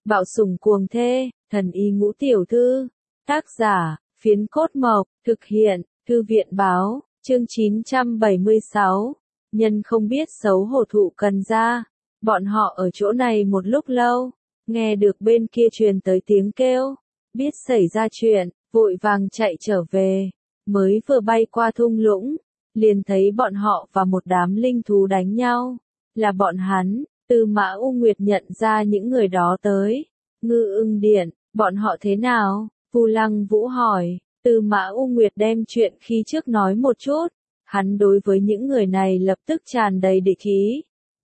Bạo sủng cuồng thê, thần y ngũ tiểu thư. Tác giả, Phiến Cốt Mộc, thực hiện, Thư viện báo, chương 976. Nhân không biết xấu hổ thụ cần ra. Bọn họ ở chỗ này một lúc lâu, nghe được bên kia truyền tới tiếng kêu, biết xảy ra chuyện, vội vàng chạy trở về, mới vừa bay qua thung lũng, liền thấy bọn họ và một đám linh thú đánh nhau, là bọn hắn. Tư Mã U Nguyệt nhận ra những người đó tới. Ngư Ưng Điện, bọn họ thế nào? Vu Lăng Vũ hỏi. Tư Mã U Nguyệt đem chuyện khi trước nói một chút. Hắn đối với những người này lập tức tràn đầy địch ý.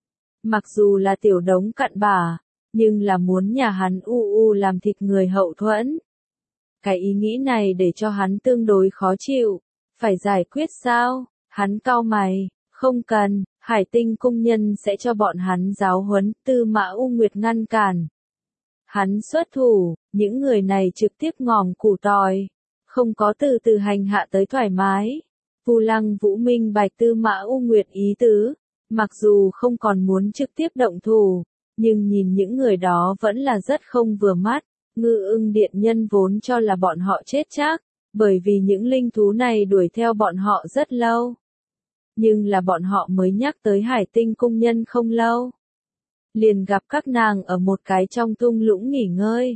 Mặc dù là tiểu đống cặn bã, nhưng là muốn nhà hắn làm thịt người hậu thuẫn. Cái ý nghĩ này để cho hắn tương đối khó chịu. Phải giải quyết sao? Hắn cau mày. Không cần, Hải Tinh cung nhân sẽ cho bọn hắn giáo huấn. Tư Mã U Nguyệt ngăn cản. Hắn xuất thủ, những người này trực tiếp ngòm củ tỏi, không có từ từ hành hạ tới thoải mái. Vu Lăng Vũ minh bạch Tư Mã U Nguyệt ý tứ, mặc dù không còn muốn trực tiếp động thủ, nhưng nhìn những người đó vẫn là rất không vừa mắt. Ngư Ưng Điện nhân vốn cho là bọn họ chết chắc, bởi vì những linh thú này đuổi theo bọn họ rất lâu. Nhưng là bọn họ mới nhắc tới Hải Tinh cung nhân không lâu, liền gặp các nàng ở một cái trong thung lũng nghỉ ngơi.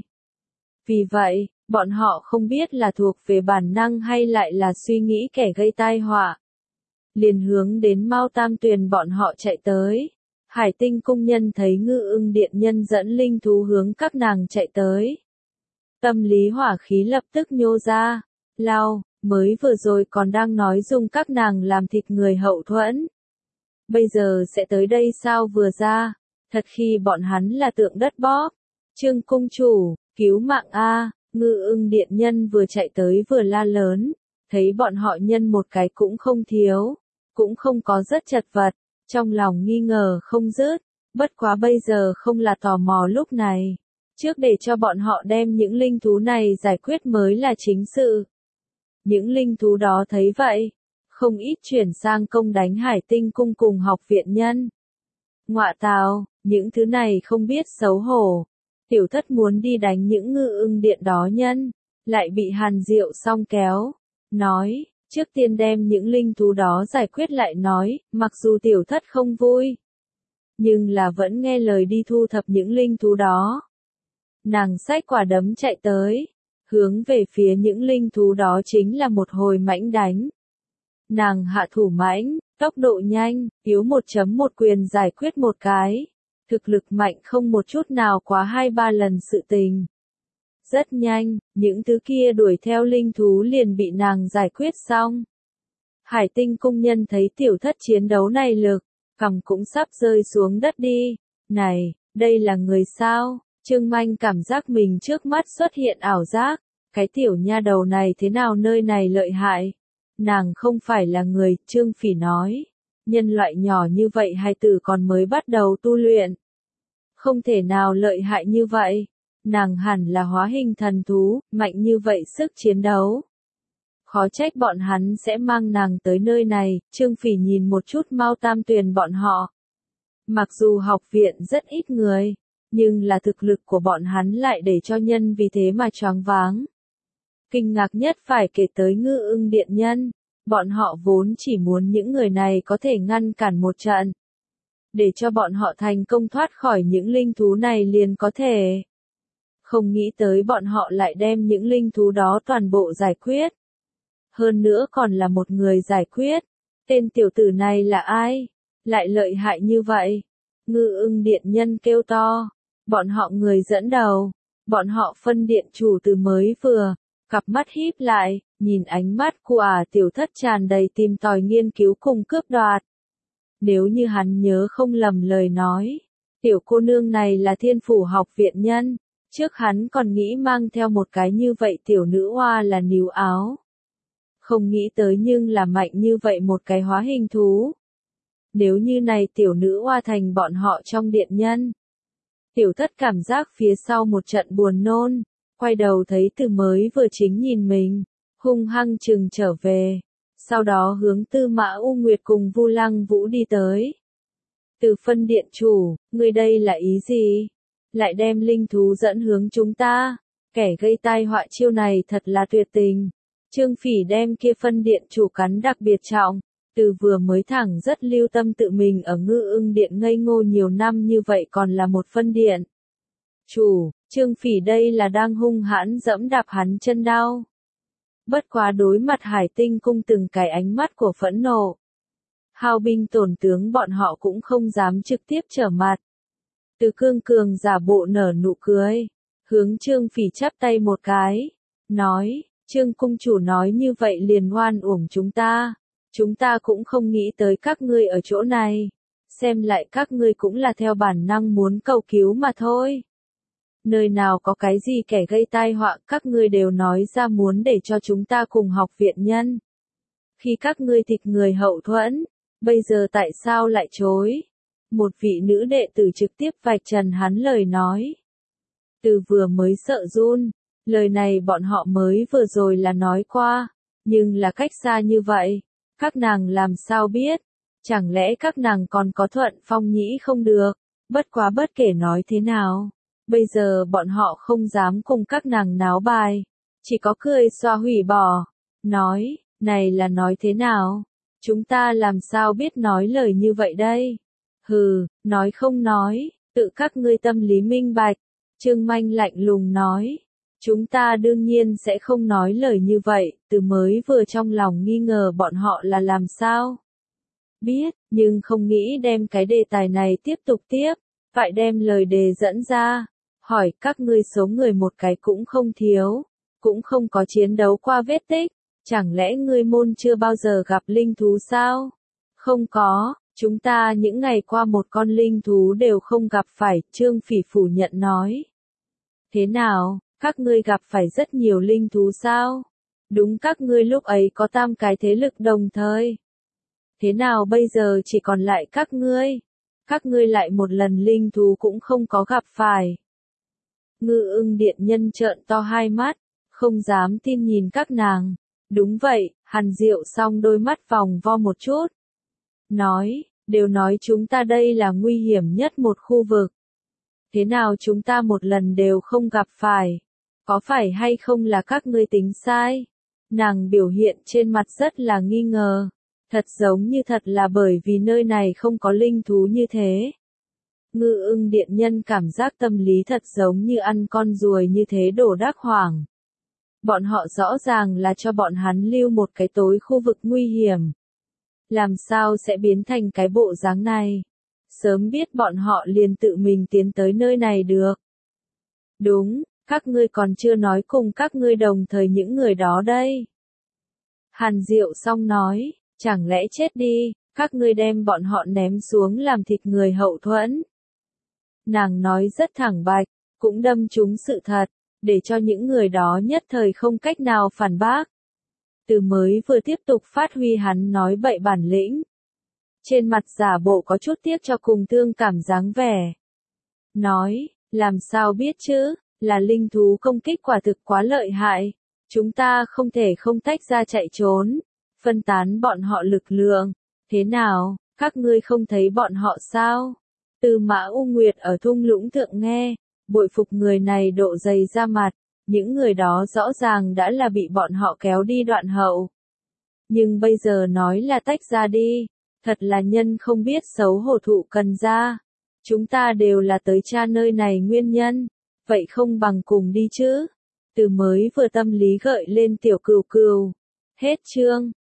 Vì vậy, bọn họ không biết là thuộc về bản năng hay lại là suy nghĩ kẻ gây tai họa. Liền hướng đến Mao Tam Tuyền bọn họ chạy tới. Hải Tinh cung nhân thấy Ngư Ưng Điện nhân dẫn linh thú hướng các nàng chạy tới. Tâm lý hỏa khí lập tức nhô ra. Lao, mới vừa rồi còn đang nói dùng các nàng làm thịt người hậu thuẫn. Bây giờ sẽ tới đây sao vừa ra? Thật khi bọn hắn là tượng đất bóp. Trương cung chủ, cứu mạng a! Ngư Ưng Điện nhân vừa chạy tới vừa la lớn, thấy bọn họ nhân một cái cũng không thiếu, cũng không có rất chật vật, trong lòng nghi ngờ không dứt, bất quá bây giờ không là tò mò lúc này, trước để cho bọn họ đem những linh thú này giải quyết mới là chính sự. Những linh thú đó thấy vậy, không ít chuyển sang công đánh Hải Tinh cung cùng học viện nhân. Ngọa tào, những thứ này không biết xấu hổ. Tiểu thất muốn đi đánh những Ngư Ưng Điện đó nhân, lại bị Hàn Diệu song kéo. Nói, trước tiên đem những linh thú đó giải quyết lại nói, mặc dù tiểu thất không vui, nhưng là vẫn nghe lời đi thu thập những linh thú đó. Nàng xách quả đấm chạy tới, hướng về phía những linh thú đó chính là một hồi mãnh đánh. Nàng hạ thủ mãnh, tốc độ nhanh, yếu 1.1 quyền giải quyết một cái. Thực lực mạnh không một chút nào quá 2-3 lần sự tình. Rất nhanh, những thứ kia đuổi theo linh thú liền bị nàng giải quyết xong. Hải Tinh cung nhân thấy tiểu thất chiến đấu này lực, cằm cũng sắp rơi xuống đất đi. Này, đây là người sao? Trương Manh cảm giác mình trước mắt xuất hiện ảo giác. Cái tiểu nha đầu này thế nào nơi này lợi hại? Nàng không phải là người, Trương Phỉ nói. Nhân loại nhỏ như vậy hài tử còn mới bắt đầu tu luyện. Không thể nào lợi hại như vậy. Nàng hẳn là hóa hình thần thú, mạnh như vậy sức chiến đấu. Khó trách bọn hắn sẽ mang nàng tới nơi này. Trương Phỉ nhìn một chút Mao Tam Tuyền bọn họ. Mặc dù học viện rất ít người, nhưng là thực lực của bọn hắn lại để cho nhân vì thế mà choáng váng. Kinh ngạc nhất phải kể tới Ngư Ưng Điện nhân. Bọn họ vốn chỉ muốn những người này có thể ngăn cản một trận, để cho bọn họ thành công thoát khỏi những linh thú này liền có thể. Không nghĩ tới bọn họ lại đem những linh thú đó toàn bộ giải quyết. Hơn nữa còn là một người giải quyết. Tên tiểu tử này là ai? Lại lợi hại như vậy? Ngư Ưng Điện nhân kêu to. Bọn họ người dẫn đầu. Bọn họ phân điện chủ từ mới vừa. Cặp mắt híp lại, nhìn ánh mắt của tiểu thất tràn đầy tìm tòi nghiên cứu cùng cướp đoạt. Nếu như hắn nhớ không lầm lời nói, tiểu cô nương này là Thiên Phủ học viện nhân, trước hắn còn nghĩ mang theo một cái như vậy tiểu nữ hoa là níu áo. Không nghĩ tới nhưng là mạnh như vậy một cái hóa hình thú. Nếu như này tiểu nữ hoa thành bọn họ trong điện nhân. Tiểu thất cảm giác phía sau một trận buồn nôn, quay đầu thấy từ mới vừa chính nhìn mình, hung hăng chừng trở về. Sau đó hướng Tư Mã U Nguyệt cùng Vu Lăng Vũ đi tới. Từ phân điện chủ, người đây là ý gì? lại đem linh thú dẫn hướng chúng ta. Kẻ gây tai họa chiêu này thật là tuyệt tình. Trương Phỉ đem kia phân điện chủ cắn đặc biệt trọng. Từ vừa mới thẳng rất lưu tâm tự mình ở Ngư Ưng Điện ngây ngô nhiều năm như vậy còn là một phân điện chủ, Trương Phỉ đây là đang hung hãn dẫm đạp hắn chân đau. Bất quá đối mặt Hải Tinh cung từng cái ánh mắt của phẫn nộ. Hào binh tổn tướng bọn họ cũng không dám trực tiếp trở mặt. Từ Cương Cường giả bộ nở nụ cười, hướng Trương Phỉ chắp tay một cái, nói, Trương cung chủ nói như vậy liền oan uổng chúng ta cũng không nghĩ tới các ngươi ở chỗ này, xem lại các ngươi cũng là theo bản năng muốn cầu cứu mà thôi. Nơi nào có cái gì kẻ gây tai họa, các ngươi đều nói ra muốn để cho chúng ta cùng học viện nhân. Khi các ngươi thịt người hậu thuẫn, bây giờ tại sao lại chối? Một vị nữ đệ tử trực tiếp vạch trần hắn lời nói. Từ vừa mới sợ run, lời này bọn họ mới vừa rồi là nói qua, nhưng là cách xa như vậy, các nàng làm sao biết? Chẳng lẽ các nàng còn có thuận phong nhĩ không được? Bất quá bất kể nói thế nào, bây giờ bọn họ không dám cùng các nàng náo bài, chỉ có cười xoa hủy bỏ, nói, này là nói thế nào? Chúng ta làm sao biết nói lời như vậy đây? Hừ, nói không nói, tự các ngươi tâm lý minh bạch. Trương Manh lạnh lùng nói, chúng ta đương nhiên sẽ không nói lời như vậy, từ mới vừa trong lòng nghi ngờ bọn họ là làm sao? Biết, nhưng không nghĩ đem cái đề tài này tiếp tục tiếp, phải đem lời đề dẫn ra, hỏi các ngươi số người một cái cũng không thiếu, cũng không có chiến đấu qua vết tích, chẳng lẽ ngươi môn chưa bao giờ gặp linh thú sao? Không có, chúng ta những ngày qua một con linh thú đều không gặp phải, Trương Phỉ phủ nhận nói. Thế nào, các ngươi gặp phải rất nhiều linh thú sao? Đúng, các ngươi lúc ấy có 8 cái thế lực đồng thời. Thế nào bây giờ chỉ còn lại các ngươi? Các ngươi lại một lần linh thú cũng không có gặp phải. Ngư Ưng Điện nhân trợn to hai mắt, không dám tin nhìn các nàng. Đúng vậy, Hàn Diệu song đôi mắt vòng vo một chút. Nói, đều nói chúng ta đây là nguy hiểm nhất một khu vực. Thế nào chúng ta một lần đều không gặp phải? Có phải hay không là các ngươi tính sai? Nàng biểu hiện trên mặt rất là nghi ngờ. Thật giống như thật là bởi vì nơi này không có linh thú như thế. Ngư Ưng Điện nhân cảm giác tâm lý thật giống như ăn con ruồi như thế đổ đắc hoảng. Bọn họ rõ ràng là cho bọn hắn lưu một cái tối khu vực nguy hiểm. Làm sao sẽ biến thành cái bộ dáng này? Sớm biết bọn họ liền tự mình tiến tới nơi này được. Đúng, các ngươi còn chưa nói cùng các ngươi đồng thời những người đó đây. Hàn Diệu song nói, chẳng lẽ chết đi, các ngươi đem bọn họ ném xuống làm thịt người hậu thuẫn. Nàng nói rất thẳng bạch, cũng đâm trúng sự thật, để cho những người đó nhất thời không cách nào phản bác. Từ mới vừa tiếp tục phát huy hắn nói bậy bản lĩnh. Trên mặt giả bộ có chút tiếc cho cùng thương cảm dáng vẻ. Nói, làm sao biết chứ, là linh thú công kích quả thực quá lợi hại. Chúng ta không thể không tách ra chạy trốn, phân tán bọn họ lực lượng. Thế nào, các ngươi không thấy bọn họ sao? Tư Mã U Nguyệt ở thung lũng thượng nghe, bội phục người này độ dày ra mặt. Những người đó rõ ràng đã là bị bọn họ kéo đi đoạn hậu. Nhưng bây giờ nói là tách ra đi, thật là nhân không biết xấu hổ thụ cần ra. Chúng ta đều là tới tra nơi này nguyên nhân, vậy không bằng cùng đi chứ. Từ mới vừa tâm lý gợi lên tiểu cừu cừu. Hết chương.